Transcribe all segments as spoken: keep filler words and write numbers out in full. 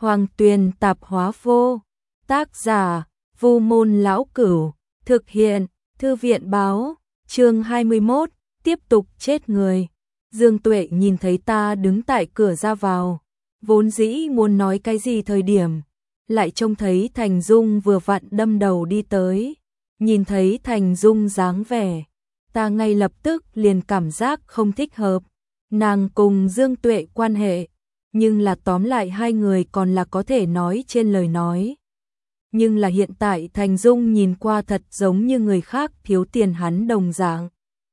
Hoàng Tuyền tạp hóa vô. Tác giả, Vu Môn Lão Cửu. Thực hiện, Thư viện báo. Chương hai mươi mốt, tiếp tục chết người. Dương Tuệ nhìn thấy ta đứng tại cửa ra vào, vốn dĩ muốn nói cái gì thời điểm, lại trông thấy Thành Dung vừa vặn đâm đầu đi tới. Nhìn thấy Thành Dung dáng vẻ, ta ngay lập tức liền cảm giác không thích hợp. Nàng cùng Dương Tuệ quan hệ, nhưng là tóm lại hai người còn là có thể nói trên lời nói. Nhưng là hiện tại Thành Dung nhìn qua thật giống như người khác thiếu tiền hắn đồng dạng.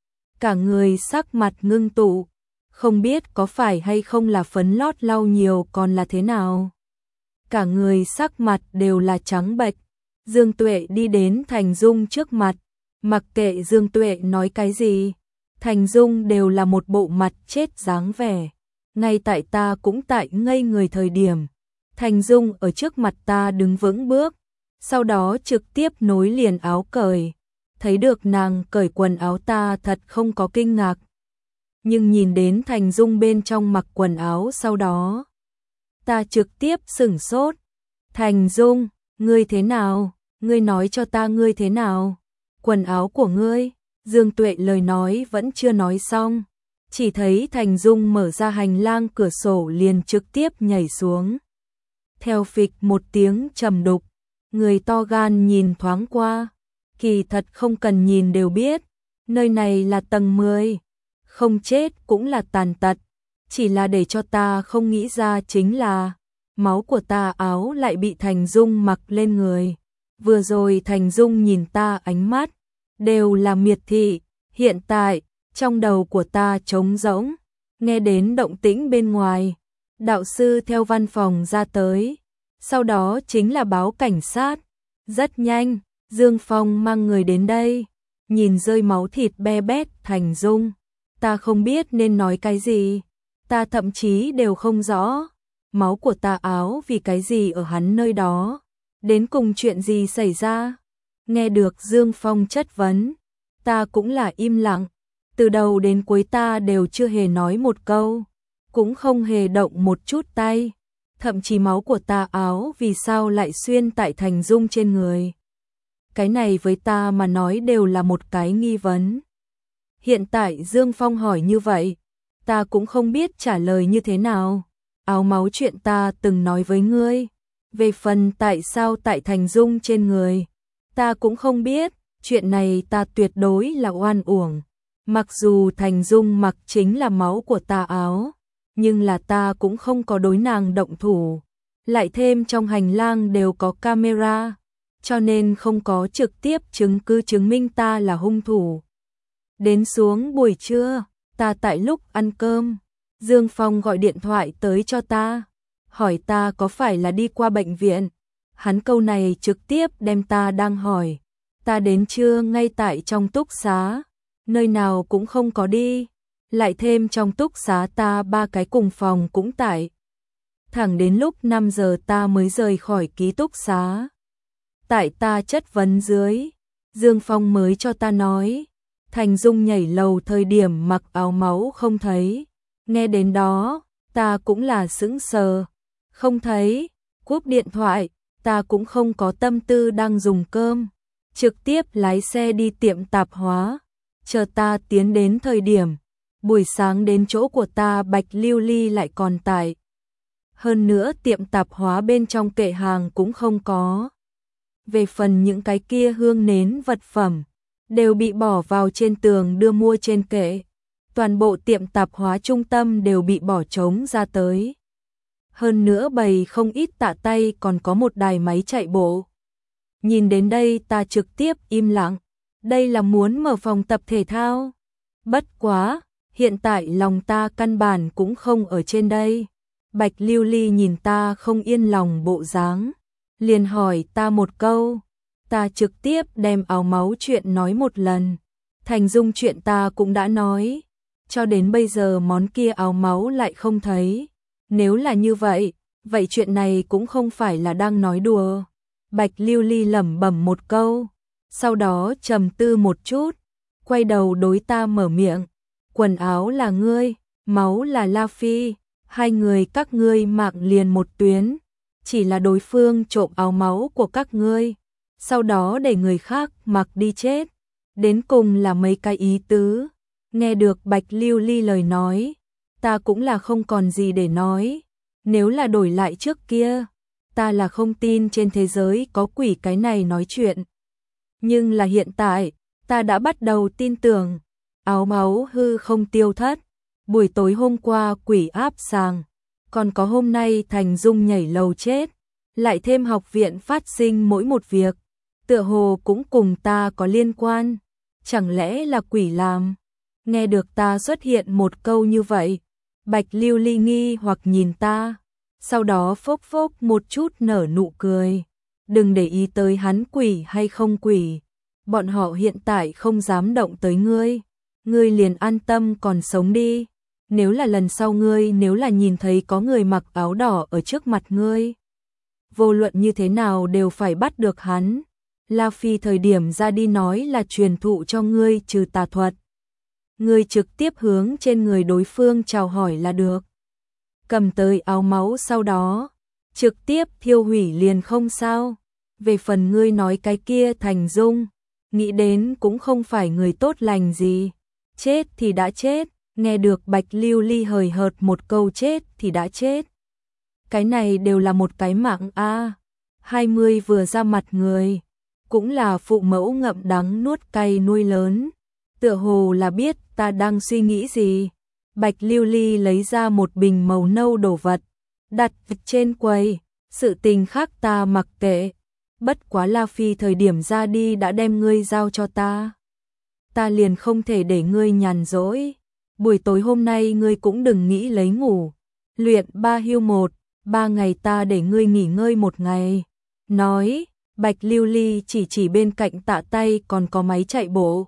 Cả người sắc mặt ngưng tụ, không biết có phải hay không là phấn lót lau nhiều còn là thế nào. Cả người sắc mặt đều là trắng bệch. Dương Tuệ đi đến Thành Dung trước mặt, mặc kệ Dương Tuệ nói cái gì, Thành Dung đều là một bộ mặt chết dáng vẻ. Ngay tại ta cũng tại ngây người thời điểm, Thành Dung ở trước mặt ta đứng vững bước, sau đó trực tiếp nối liền áo cởi. Thấy được nàng cởi quần áo ta thật không có kinh ngạc. Nhưng nhìn đến Thành Dung bên trong mặc quần áo sau đó, ta trực tiếp sửng sốt. Thành Dung, ngươi thế nào? Ngươi nói cho ta ngươi thế nào? Quần áo của ngươi? Dương Tuệ lời nói vẫn chưa nói xong, chỉ thấy Thành Dung mở ra hành lang cửa sổ liền trực tiếp nhảy xuống. Theo phịch một tiếng trầm đục, người to gan nhìn thoáng qua, kỳ thật không cần nhìn đều biết, nơi này là tầng mười, không chết cũng là tàn tật, chỉ là để cho ta không nghĩ ra chính là máu của ta áo lại bị Thành Dung mặc lên người. Vừa rồi Thành Dung nhìn ta ánh mắt đều là miệt thị, hiện tại trong đầu của ta trống rỗng. Nghe đến động tĩnh bên ngoài, đạo sư theo văn phòng ra tới, sau đó chính là báo cảnh sát. Rất nhanh, Dương Phong mang người đến đây, nhìn rơi máu thịt be bét Thành Dung, ta không biết nên nói cái gì, ta thậm chí đều không rõ, máu của ta áo vì cái gì ở hắn nơi đó, đến cùng chuyện gì xảy ra. Nghe được Dương Phong chất vấn, ta cũng là im lặng, từ đầu đến cuối ta đều chưa hề nói một câu, cũng không hề động một chút tay, thậm chí máu của ta áo vì sao lại xuyên tại Thành Dung trên người. Cái này với ta mà nói đều là một cái nghi vấn. Hiện tại Dương Phong hỏi như vậy, ta cũng không biết trả lời như thế nào. Áo máu chuyện ta từng nói với ngươi, về phần tại sao tại Thành Dung trên người, ta cũng không biết, chuyện này ta tuyệt đối là oan uổng. Mặc dù Thành Dung mặc chính là máu của ta áo, nhưng là ta cũng không có đối nàng động thủ, lại thêm trong hành lang đều có camera, cho nên không có trực tiếp chứng cứ chứng minh ta là hung thủ. Đến xuống buổi trưa, ta tại lúc ăn cơm, Dương Phong gọi điện thoại tới cho ta, hỏi ta có phải là đi qua bệnh viện. Hắn câu này trực tiếp đem ta đang hỏi. Ta đến trưa ngay tại trong túc xá, nơi nào cũng không có đi, lại thêm trong túc xá ta ba cái cùng phòng cũng tại. Thẳng đến lúc năm giờ ta mới rời khỏi ký túc xá. Tại ta chất vấn dưới, Dương Phong mới cho ta nói, Thành Dung nhảy lầu thời điểm mặc áo máu không thấy. Nghe đến đó, ta cũng là sững sờ, không thấy, cúp điện thoại, ta cũng không có tâm tư đang dùng cơm, trực tiếp lái xe đi tiệm tạp hóa. Chờ ta tiến đến thời điểm, buổi sáng đến chỗ của ta Bạch Lưu Ly lại còn tại. Hơn nữa tiệm tạp hóa bên trong kệ hàng cũng không có. Về phần những cái kia hương nến vật phẩm, đều bị bỏ vào trên tường đưa mua trên kệ. Toàn bộ tiệm tạp hóa trung tâm đều bị bỏ trống ra tới. Hơn nữa bày không ít tạ tay còn có một đài máy chạy bộ. Nhìn đến đây ta trực tiếp im lặng. Đây là muốn mở phòng tập thể thao. Bất quá, hiện tại lòng ta căn bản cũng không ở trên đây. Bạch Lưu Ly nhìn ta không yên lòng bộ dáng, liền hỏi ta một câu. Ta trực tiếp đem áo máu chuyện nói một lần. Thành Dung chuyện ta cũng đã nói. Cho đến bây giờ món kia áo máu lại không thấy. Nếu là như vậy, vậy chuyện này cũng không phải là đang nói đùa. Bạch Lưu Ly lẩm bẩm một câu, sau đó trầm tư một chút, quay đầu đối ta mở miệng. Quần áo là ngươi, máu là La Phi, hai người các ngươi mạng liền một tuyến. chỉ là đối phương trộm áo máu của các ngươi, sau đó để người khác mặc đi chết. Đến cùng là mấy cái ý tứ. Nghe được Bạch Lưu Ly lời nói, ta cũng là không còn gì để nói. Nếu là đổi lại trước kia, ta là không tin trên thế giới có quỷ cái này nói chuyện. Nhưng là hiện tại, ta đã bắt đầu tin tưởng. Áo máu hư không tiêu thất, buổi tối hôm qua quỷ áp sàng, còn có hôm nay Thành Dung nhảy lầu chết, lại thêm học viện phát sinh mỗi một việc, tựa hồ cũng cùng ta có liên quan. Chẳng lẽ là quỷ làm? Nghe được ta xuất hiện một câu như vậy, Bạch Lưu Ly nghi hoặc nhìn ta, sau đó phốc phốc một chút nở nụ cười. Đừng để ý tới hắn quỷ hay không quỷ, bọn họ hiện tại không dám động tới ngươi, ngươi liền an tâm còn sống đi. Nếu là lần sau ngươi nếu là nhìn thấy có người mặc áo đỏ ở trước mặt ngươi, vô luận như thế nào đều phải bắt được hắn. La Phi thời điểm ra đi nói là truyền thụ cho ngươi trừ tà thuật. Ngươi trực tiếp hướng trên người đối phương chào hỏi là được. Cầm tới áo máu sau đó, trực tiếp thiêu hủy liền không sao. Về phần ngươi nói cái kia Thành Dung, nghĩ đến cũng không phải người tốt lành gì. Chết thì đã chết, nghe được Bạch Lưu Ly hời hợt một câu chết thì đã chết. Cái này đều là một cái mạng a. hai mươi vừa ra mặt người, cũng là phụ mẫu ngậm đắng nuốt cay nuôi lớn. Tựa hồ là biết ta đang suy nghĩ gì. Bạch Lưu Ly lấy ra một bình màu nâu đồ vật, đặt trên quầy, sự tình khác ta mặc kệ. Bất quá La Phi thời điểm ra đi đã đem ngươi giao cho ta. Ta liền không thể để ngươi nhàn rỗi. Buổi tối hôm nay ngươi cũng đừng nghĩ lấy ngủ. Luyện ba hưu một, ba ngày ta để ngươi nghỉ ngơi một ngày. Nói, Bạch Lưu Ly chỉ chỉ bên cạnh tạ tay còn có máy chạy bộ.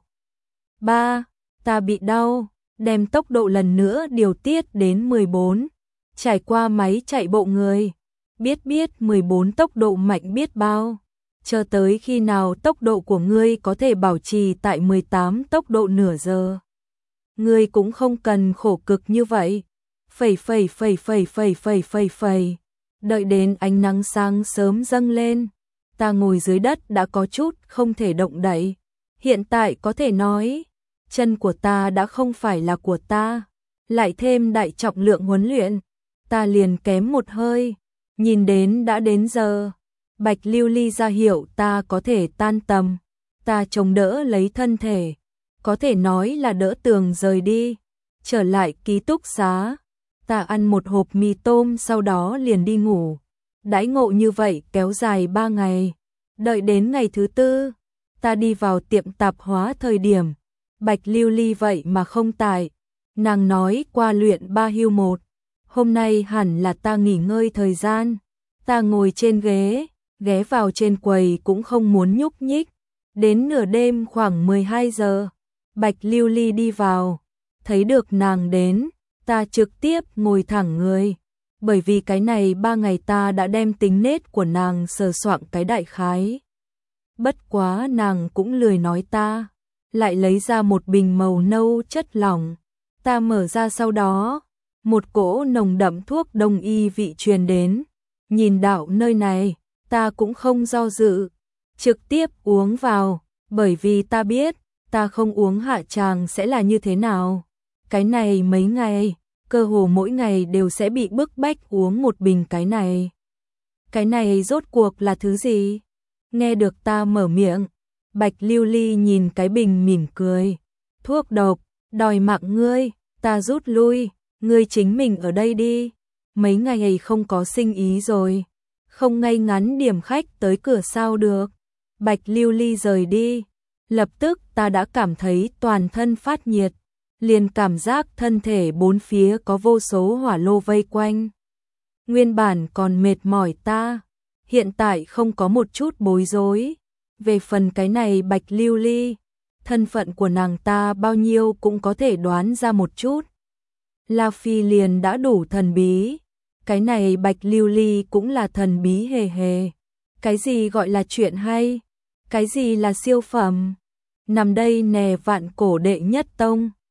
Ba, ta bị đau, đem tốc độ lần nữa điều tiết đến mười bốn. Trải qua máy chạy bộ người, biết biết mười bốn tốc độ mạnh biết bao. Chờ tới khi nào tốc độ của ngươi có thể bảo trì tại mười tám tốc độ nửa giờ. Ngươi cũng không cần khổ cực như vậy. Phẩy phẩy phẩy phẩy phẩy phẩy phẩy phẩy. Đợi đến ánh nắng sáng sớm dâng lên, ta ngồi dưới đất đã có chút không thể động đậy. Hiện tại có thể nói, chân của ta đã không phải là của ta, lại thêm đại trọng lượng huấn luyện, ta liền kém một hơi. Nhìn đến đã đến giờ, Bạch Lưu Ly ra hiệu ta có thể tan tầm, ta chống đỡ lấy thân thể, có thể nói là đỡ tường rời đi, trở lại ký túc xá. Ta ăn một hộp mì tôm sau đó liền đi ngủ. Đãi ngộ như vậy kéo dài ba ngày. Đợi đến ngày thứ tư, ta đi vào tiệm tạp hóa thời điểm, Bạch Lưu Ly vậy mà không tại. Nàng nói qua luyện ba hưu một, hôm nay hẳn là ta nghỉ ngơi thời gian. Ta ngồi trên ghế, ghé vào trên quầy cũng không muốn nhúc nhích. Đến nửa đêm khoảng mười hai giờ, Bạch Lưu Ly đi vào, thấy được nàng đến, ta trực tiếp ngồi thẳng người. Bởi vì cái này ba ngày ta đã đem tính nết của nàng sờ soạng cái đại khái. Bất quá nàng cũng lười nói ta, lại lấy ra một bình màu nâu chất lỏng. Ta mở ra sau đó, một cỗ nồng đậm thuốc đông y vị truyền đến. Nhìn đạo nơi này, ta cũng không do dự, trực tiếp uống vào, bởi vì ta biết, ta không uống hạ tràng sẽ là như thế nào. Cái này mấy ngày, cơ hồ mỗi ngày đều sẽ bị bức bách uống một bình cái này. Cái này rốt cuộc là thứ gì? Nghe được ta mở miệng, Bạch Lưu Ly nhìn cái bình mỉm cười. Thuốc độc, đòi mạng ngươi, ta rút lui, ngươi chính mình ở đây đi. Mấy ngày không có sinh ý rồi, không ngay ngắn điểm khách tới cửa sao được. Bạch Lưu Ly rời đi, lập tức ta đã cảm thấy toàn thân phát nhiệt, liền cảm giác thân thể bốn phía có vô số hỏa lô vây quanh. Nguyên bản còn mệt mỏi ta, hiện tại không có một chút bối rối. Về phần cái này Bạch Lưu Ly, thân phận của nàng ta bao nhiêu cũng có thể đoán ra một chút. La Phi liền đã đủ thần bí, cái này Bạch Lưu Ly cũng là thần bí hề hề. Cái gì gọi là chuyện hay? Cái gì là siêu phẩm? Nằm đây nè vạn cổ đệ nhất tông.